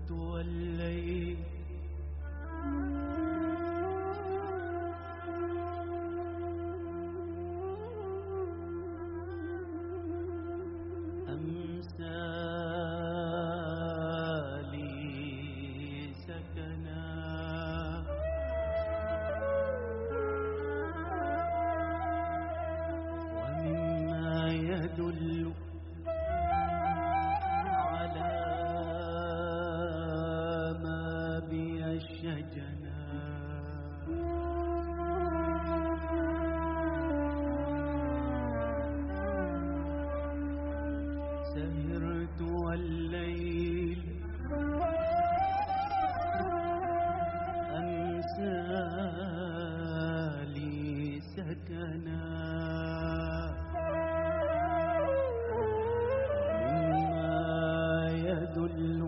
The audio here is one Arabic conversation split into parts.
توليت أمثالي سكنا ومما يدل على ما بي الشجنا سهرت والليل أمثالي سكنا مما يدل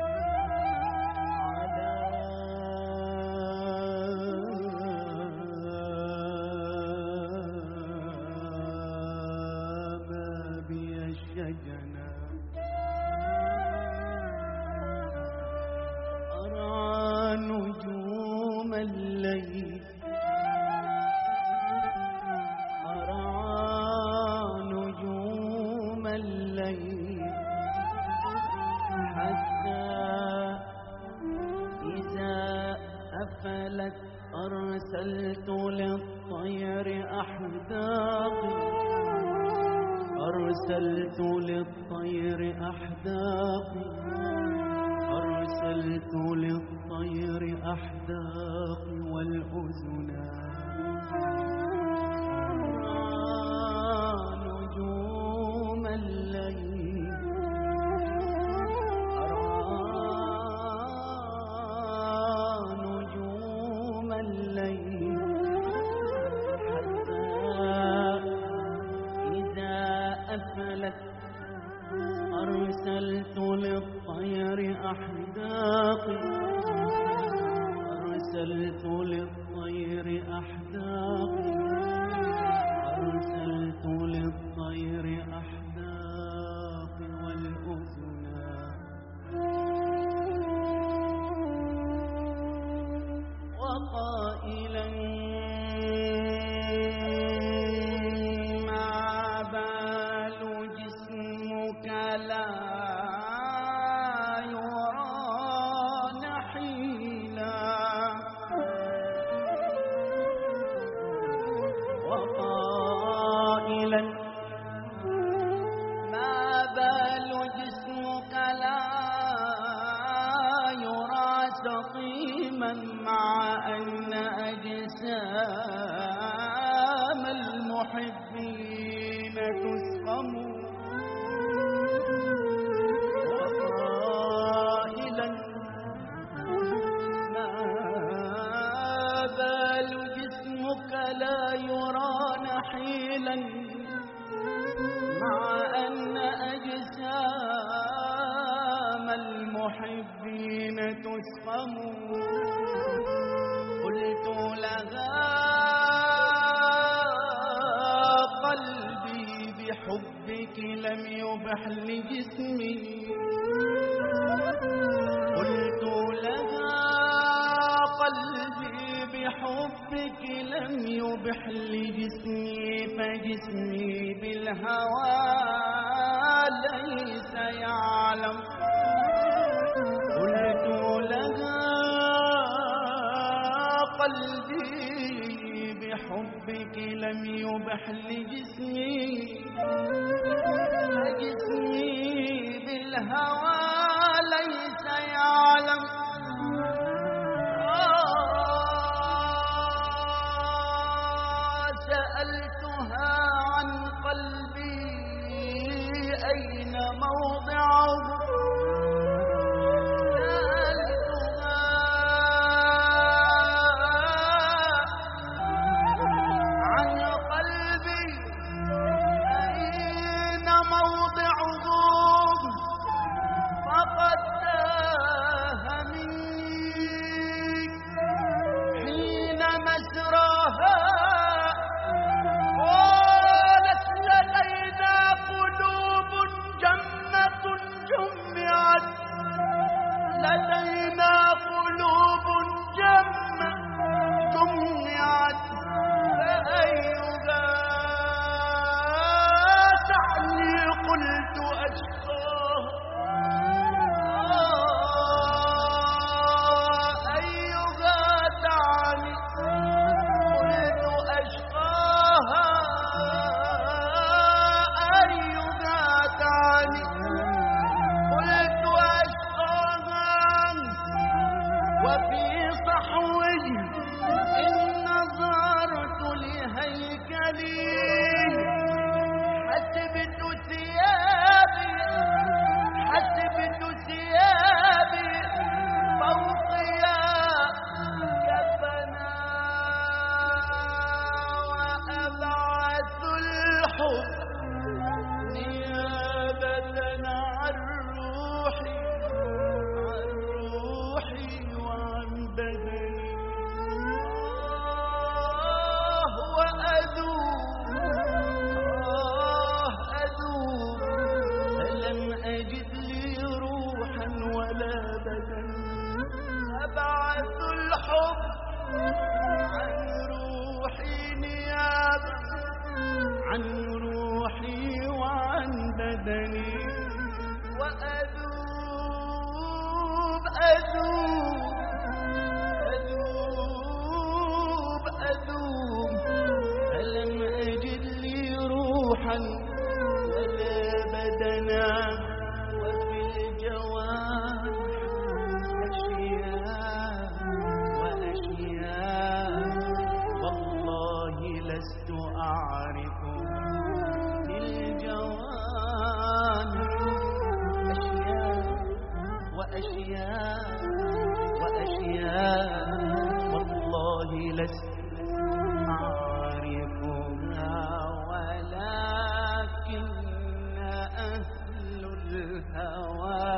على ما بي الشجنا أرى نجوم الليل أرى نجوم الليل حتى إذا أفلت أرسلت للطير أحداقي أرسلت للطير أحداقي أرسلت للطير أحداقي والأذنا أرى نجوم الليل أرى نجوم الليل حتى إذا أفلت أرسلت للطير أحداقي أرسلت للطير أحداقي أرسلت للطير أحداقي والأذنا وقائلا ما بال جسمك لا وقائلا ما بال جسمك لا يرى سقيما مع أن أجسام المحبين تسقم وقائلا ما بال جسمك لا يرى نحيلا مع أن أجسام المحبين تسقم قلت لها قلبي بحبك لم يبح لجسمي قلت لها قلبي بحبك لم يبح لجسمي فجسمي بالهوى ليس يعلم قلت لها قلبي بحبك لم يبح لجسمي فجسمي بالهوى ليس يعلم سألتها عن قلبي أين موضعه سألتها عن قلبي أين موضعه فقد تاه مني حين مسراها قالت لدينا قلوب جنة جمة عن روحي نيابة عن روحي وعن بدني وأذوب أذوب أذوب أذوب فلم أجد لي روحا ولا بدنا وفي الجوارح أشياء وأشياء والله لست أعرف للجوارح أشياء وأشياء وأشياء والله لست أعرفها ولكن أهل الهوى